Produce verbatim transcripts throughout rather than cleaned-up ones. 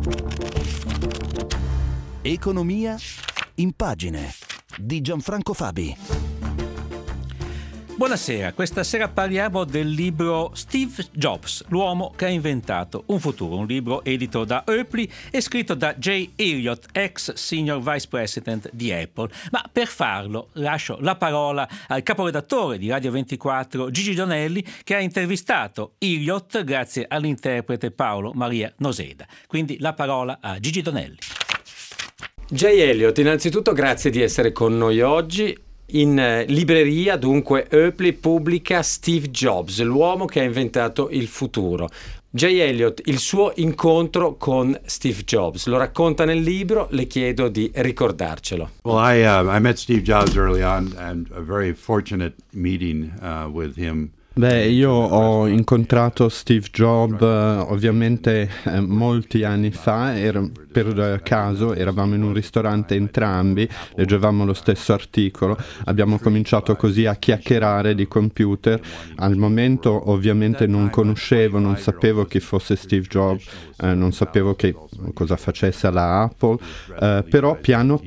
Economia in pagine di Gianfranco Fabi. Buonasera, questa sera parliamo del libro Steve Jobs, l'uomo che ha inventato un futuro, un libro edito da Oepli e scritto da Jay Elliott, ex Senior Vice President di Apple. Ma per farlo lascio la parola al caporedattore di Radio ventiquattro, Gigi Donelli, che ha intervistato Elliott grazie all'interprete Paolo Maria Noseda. Quindi la parola a Gigi Donelli. Jay Elliott, innanzitutto grazie di essere con noi oggi. In eh, libreria, dunque, Oepli pubblica Steve Jobs, l'uomo che ha inventato il futuro. Jay Elliott, il suo incontro con Steve Jobs, lo racconta nel libro, le chiedo di ricordarcelo. Well, I, uh, I met Steve Jobs early on, and a very fortunate meeting uh, with him. Beh, io ho incontrato Steve Jobs eh, ovviamente eh, molti anni fa, era, per caso eravamo in un ristorante entrambi, leggevamo lo stesso articolo, abbiamo cominciato così a chiacchierare di computer. Al momento ovviamente non conoscevo, non sapevo chi fosse Steve Jobs, eh, non sapevo che cosa facesse alla Apple, eh, però piano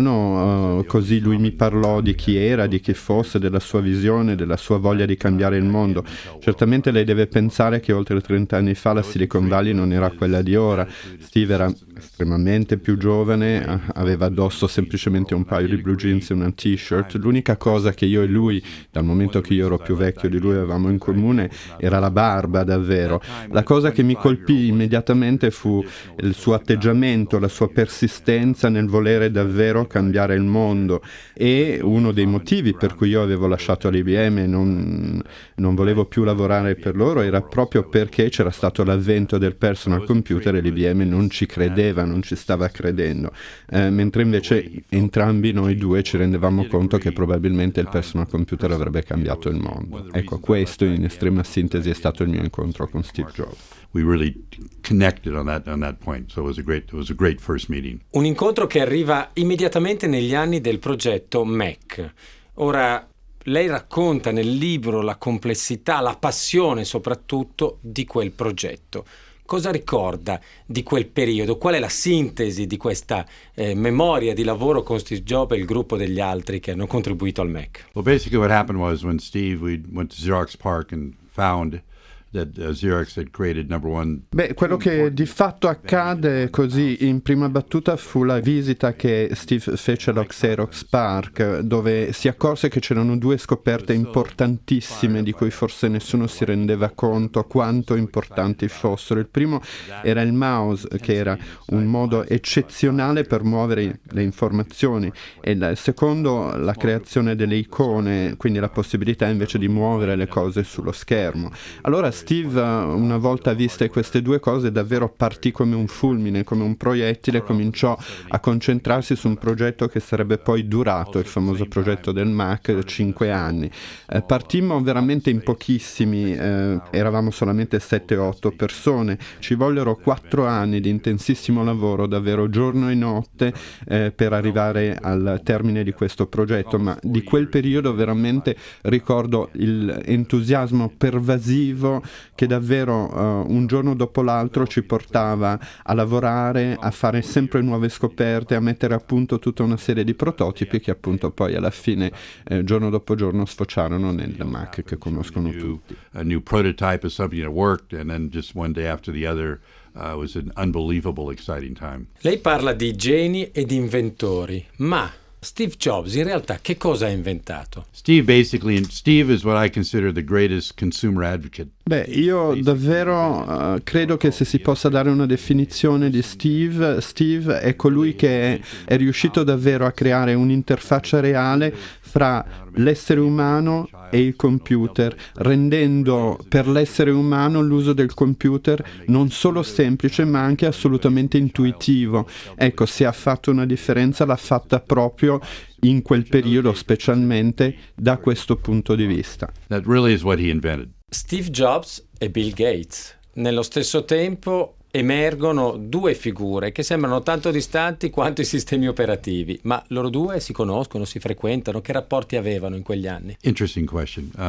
piano eh, così lui mi parlò di chi era, di chi fosse, della sua visione, della sua voglia di cambiare il mondo. Certamente lei deve pensare che oltre trenta anni fa la Silicon Valley non era quella di ora. Steve era estremamente più giovane, aveva addosso semplicemente un paio di blue jeans e una t-shirt. L'unica cosa che io e lui, dal momento che io ero più vecchio di lui, avevamo in comune era la barba, davvero. La cosa che mi colpì immediatamente fu il suo atteggiamento, la sua persistenza nel volere davvero cambiare il mondo, e uno dei motivi per cui io avevo lasciato l'I B M e non, non volevo più lavorare per loro era proprio perché c'era stato l'avvento del personal computer e l'I B M non ci credeva, non ci stava credendo, eh, mentre invece entrambi noi due ci rendevamo conto che probabilmente il personal computer avrebbe cambiato il mondo. Ecco, questo in estrema sintesi è stato il mio incontro con Steve Jobs. We really connected on that on that point, so it was a great it was a great first meeting. Un incontro che arriva immediatamente negli anni del progetto Mac. Ora, lei racconta nel libro la complessità, la passione soprattutto di quel progetto. Cosa ricorda di quel periodo? Qual è la sintesi di questa eh, memoria di lavoro con Steve Jobs e il gruppo degli altri che hanno contribuito al Mac? Well, basically what happened was when Steve we went to Xerox PARC and found that uh, Xerox had created number one. Beh, quello che di fatto accade così in prima battuta fu la visita che Steve fece allo Xerox PARC, dove si accorse che c'erano due scoperte importantissime di cui forse nessuno si rendeva conto quanto importanti fossero. Il primo era il mouse, che era un modo eccezionale per muovere le informazioni, e il secondo la creazione delle icone, quindi la possibilità invece di muovere le cose sullo schermo. Allora Steve, una volta viste queste due cose, davvero partì come un fulmine, come un proiettile, cominciò a concentrarsi su un progetto che sarebbe poi durato, il famoso progetto del Mac, cinque anni. Eh, partimmo veramente in pochissimi, eh, eravamo solamente sette o otto persone, ci vollero quattro anni di intensissimo lavoro, davvero giorno e notte, eh, per arrivare al termine di questo progetto, ma di quel periodo veramente ricordo l'entusiasmo pervasivo che davvero uh, un giorno dopo l'altro ci portava a lavorare, a fare sempre nuove scoperte, a mettere a punto tutta una serie di prototipi che appunto poi alla fine eh, giorno dopo giorno sfociarono nel Mac che conoscono tutti. A new prototype of something that worked, and then just one day after the other uh, was an unbelievable exciting time. Lei parla di geni e di inventori, ma Steve Jobs in realtà che cosa ha inventato? Steve basically, and Steve is what I consider the greatest consumer advocate. Beh, io davvero uh, credo che se si possa dare una definizione di Steve, Steve è colui che è, è riuscito davvero a creare un'interfaccia reale fra l'essere umano e il computer, rendendo per l'essere umano l'uso del computer non solo semplice ma anche assolutamente intuitivo. Ecco, se ha fatto una differenza l'ha fatta proprio in quel periodo, specialmente da questo punto di vista. That really is what he invented. Steve Jobs e Bill Gates. Nello stesso tempo emergono due figure che sembrano tanto distanti quanto i sistemi operativi, ma loro due si conoscono, si frequentano. Che rapporti avevano in quegli anni? Interesting question. Um,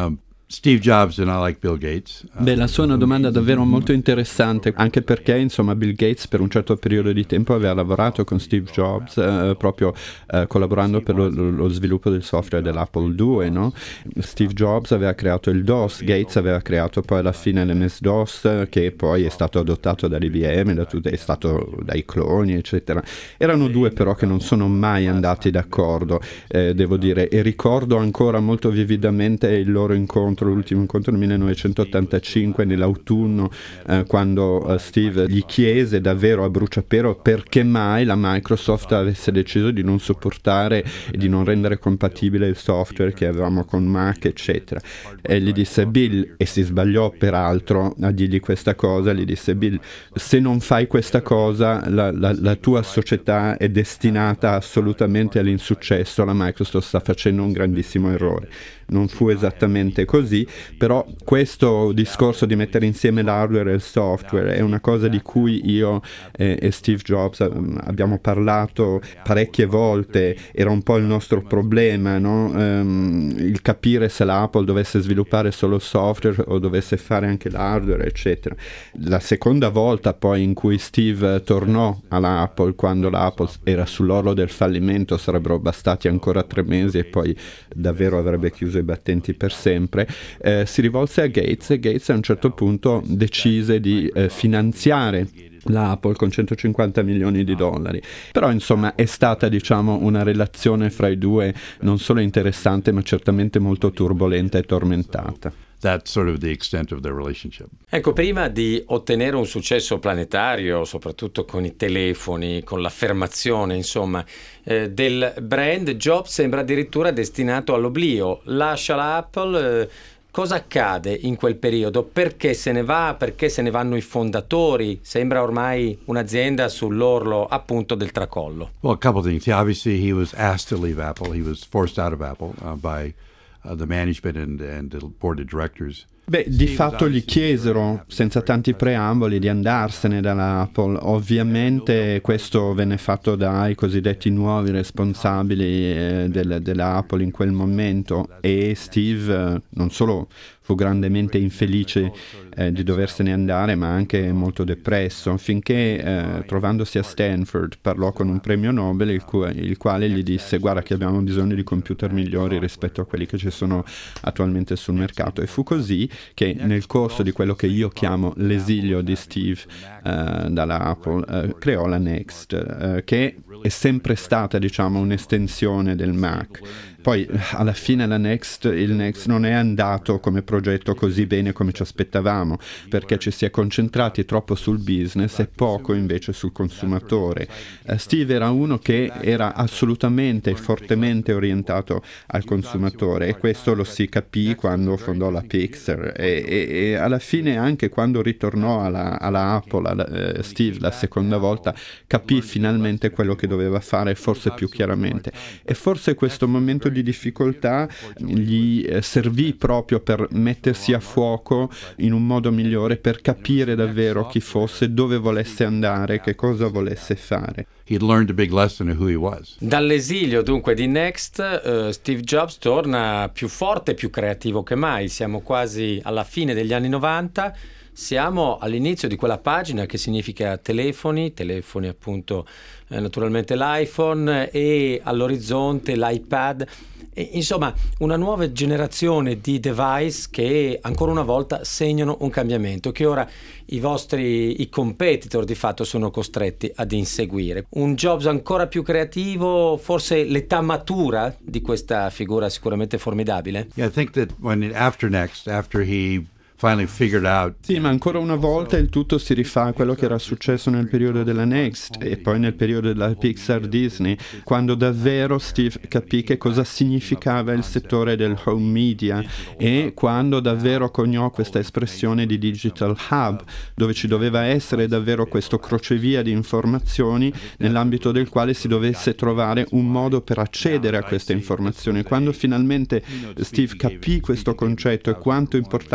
Steve Jobs and I like Bill Gates. Beh, la sua è una domanda davvero molto interessante, anche perché insomma Bill Gates per un certo periodo di tempo aveva lavorato con Steve Jobs eh, proprio eh, collaborando per lo, lo sviluppo del software dell'Apple due, no? Steve Jobs aveva creato il DOS, Gates aveva creato poi alla fine l'M S DOS, che poi è stato adottato dall'I B M, da tutte, è stato dai cloni eccetera. Erano due però che non sono mai andati d'accordo, eh, devo dire, e ricordo ancora molto vividamente il loro incontro, l'ultimo incontro nel millenovecentottantacinque nell'autunno, eh, quando eh, Steve gli chiese davvero a bruciapelo perché mai la Microsoft avesse deciso di non supportare e di non rendere compatibile il software che avevamo con Mac eccetera, e gli disse Bill, e si sbagliò peraltro a dirgli questa cosa, gli disse Bill, se non fai questa cosa la, la, la tua società è destinata assolutamente all'insuccesso, la Microsoft sta facendo un grandissimo errore. Non fu esattamente così, però questo discorso di mettere insieme l'hardware e il software è una cosa di cui io eh, e Steve Jobs abbiamo parlato parecchie volte, era un po' il nostro problema, no? Um, il capire se l'Apple dovesse sviluppare solo software o dovesse fare anche l'hardware eccetera. La seconda volta poi in cui Steve tornò all'Apple, quando l'Apple era sull'orlo del fallimento, sarebbero bastati ancora tre mesi e poi davvero avrebbe chiuso i battenti per sempre, eh, si rivolse a Gates e Gates a un certo punto decise di eh, finanziare la Apple con centocinquanta milioni di dollari. Però insomma è stata, diciamo, una relazione fra i due non solo interessante ma certamente molto turbolenta e tormentata. That's sort of the extent of their relationship. Ecco, prima di ottenere un successo planetario, soprattutto con i telefoni, con l'affermazione, insomma, eh, del brand, Jobs sembra addirittura destinato all'oblio. Lascia l'Apple. Eh, cosa accade in quel periodo? Perché se ne va? Perché se ne vanno i fondatori? Sembra ormai un'azienda sull'orlo appunto del tracollo. Well, a couple of things. Yeah, obviously he was asked to leave Apple. He was forced out of Apple uh, by uh, the management and, and the board of directors. Beh, di fatto gli chiesero, senza tanti preamboli, di andarsene dalla Apple. Ovviamente questo venne fatto dai cosiddetti nuovi responsabili eh, del, della Apple in quel momento, e Steve eh, non solo fu grandemente infelice eh, di doversene andare, ma anche molto depresso, finché eh, trovandosi a Stanford parlò con un premio Nobel, il, cu- il quale gli disse: guarda che abbiamo bisogno di computer migliori rispetto a quelli che ci sono attualmente sul mercato. E fu così che nel corso di quello che io chiamo l'esilio di Steve eh, dalla Apple eh, creò la Next, eh, che è sempre stata, diciamo, un'estensione del Mac. Poi alla fine la Next, il Next non è andato come progetto così bene come ci aspettavamo, perché ci si è concentrati troppo sul business e poco invece sul consumatore. Uh, Steve era uno che era assolutamente e fortemente orientato al consumatore, e questo lo si capì quando fondò la Pixar, e, e, e alla fine anche quando ritornò alla, alla Apple, alla, uh, Steve la seconda volta capì finalmente quello che doveva fare, forse più chiaramente, e forse questo momento di di difficoltà gli eh, servì proprio per mettersi a fuoco in un modo migliore, per capire davvero chi fosse, dove volesse andare, che cosa volesse fare. He'd learned a big lesson of who he was. Dall'esilio dunque di Next, uh, Steve Jobs torna più forte e più creativo che mai. Siamo quasi alla fine degli anni novanta. Siamo all'inizio di quella pagina che significa telefoni, telefoni appunto eh, naturalmente l'iPhone, e all'orizzonte l'iPad, e, insomma una nuova generazione di device che ancora una volta segnano un cambiamento che ora i vostri i competitor di fatto sono costretti ad inseguire. Un Jobs ancora più creativo, forse l'età matura di questa figura sicuramente formidabile. Yeah, I think that when after Next, after he finally figured out. Sì, ma ancora una volta il tutto si rifà a quello che era successo nel periodo della Next e poi nel periodo della Pixar Disney, quando davvero Steve capì che cosa significava il settore del home media, e quando davvero coniò questa espressione di digital hub, dove ci doveva essere davvero questo crocevia di informazioni nell'ambito del quale si dovesse trovare un modo per accedere a queste informazioni. Quando finalmente Steve capì questo concetto e quanto importante era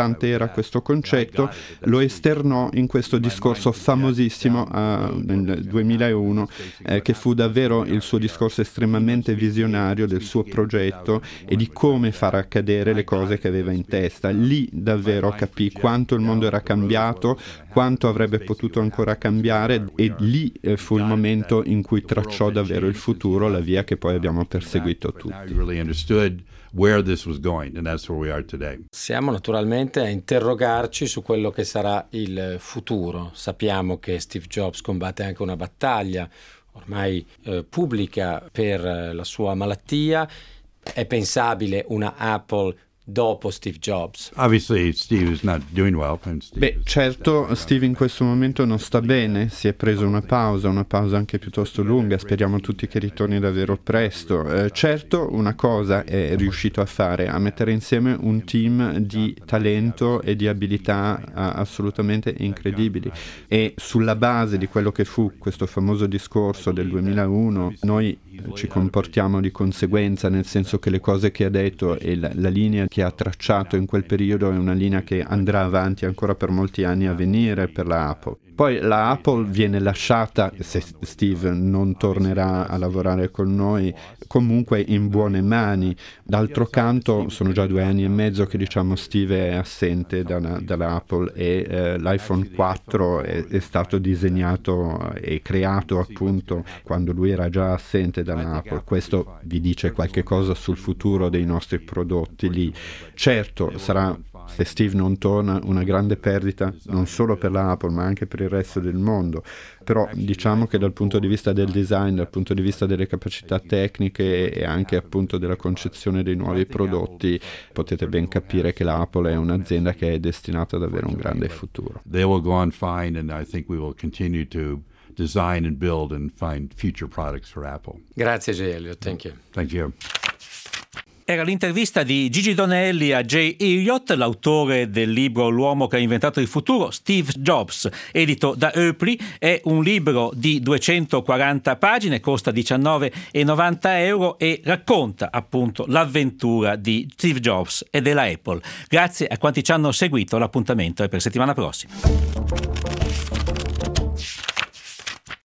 questo concetto, lo esternò in questo discorso famosissimo uh, nel duemilauno, eh, che fu davvero il suo discorso estremamente visionario del suo progetto e di come far accadere le cose che aveva in testa. Lì davvero capì quanto il mondo era cambiato, quanto avrebbe potuto ancora cambiare, e lì eh, fu il momento in cui tracciò davvero il futuro, la via che poi abbiamo perseguito tutti. Where this was going, and that's where we are today. Siamo naturalmente a interrogarci su quello che sarà il futuro. Sappiamo che Steve Jobs combatte anche una battaglia ormai eh, pubblica per eh, la sua malattia. È pensabile una Apple dopo Steve Jobs? Obviously Steve is not doing well. Beh, certo, Steve in questo momento non sta bene, si è preso una pausa, una pausa anche piuttosto lunga, speriamo tutti che ritorni davvero presto. Eh, certo, una cosa è riuscito a fare, a mettere insieme un team di talento e di abilità uh, assolutamente incredibili, e sulla base di quello che fu questo famoso discorso del duemilauno, noi ci comportiamo di conseguenza, nel senso che le cose che ha detto e la, la linea che ha tracciato in quel periodo è una linea che andrà avanti ancora per molti anni a venire per la Apple. Poi la Apple viene lasciata, se Steve non tornerà a lavorare con noi, comunque in buone mani. D'altro canto sono già due anni e mezzo che diciamo Steve è assente dalla, dalla Apple, e eh, l'iPhone quattro è, è stato disegnato e creato appunto quando lui era già assente dalla Apple. Questo vi dice qualche cosa sul futuro dei nostri prodotti lì. Certo, sarà, se Steve non torna, una grande perdita non solo per la Apple ma anche per il resto del mondo, però diciamo che dal punto di vista del design, dal punto di vista delle capacità tecniche e anche appunto della concezione dei nuovi prodotti, potete ben capire che la Apple è un'azienda che è destinata ad avere un grande futuro. They will go on fine, and I think we will continue to design and build and find future products for Apple. Grazie J. Elliott, thank you. Thank you. Era l'intervista di Gigi Donelli a J. Elliott, l'autore del libro L'uomo che ha inventato il futuro, Steve Jobs, edito da Oepli. È un libro di duecentoquaranta pagine, costa diciannove virgola novanta euro e racconta appunto l'avventura di Steve Jobs e della Apple. Grazie a quanti ci hanno seguito, l'appuntamento è per settimana prossima.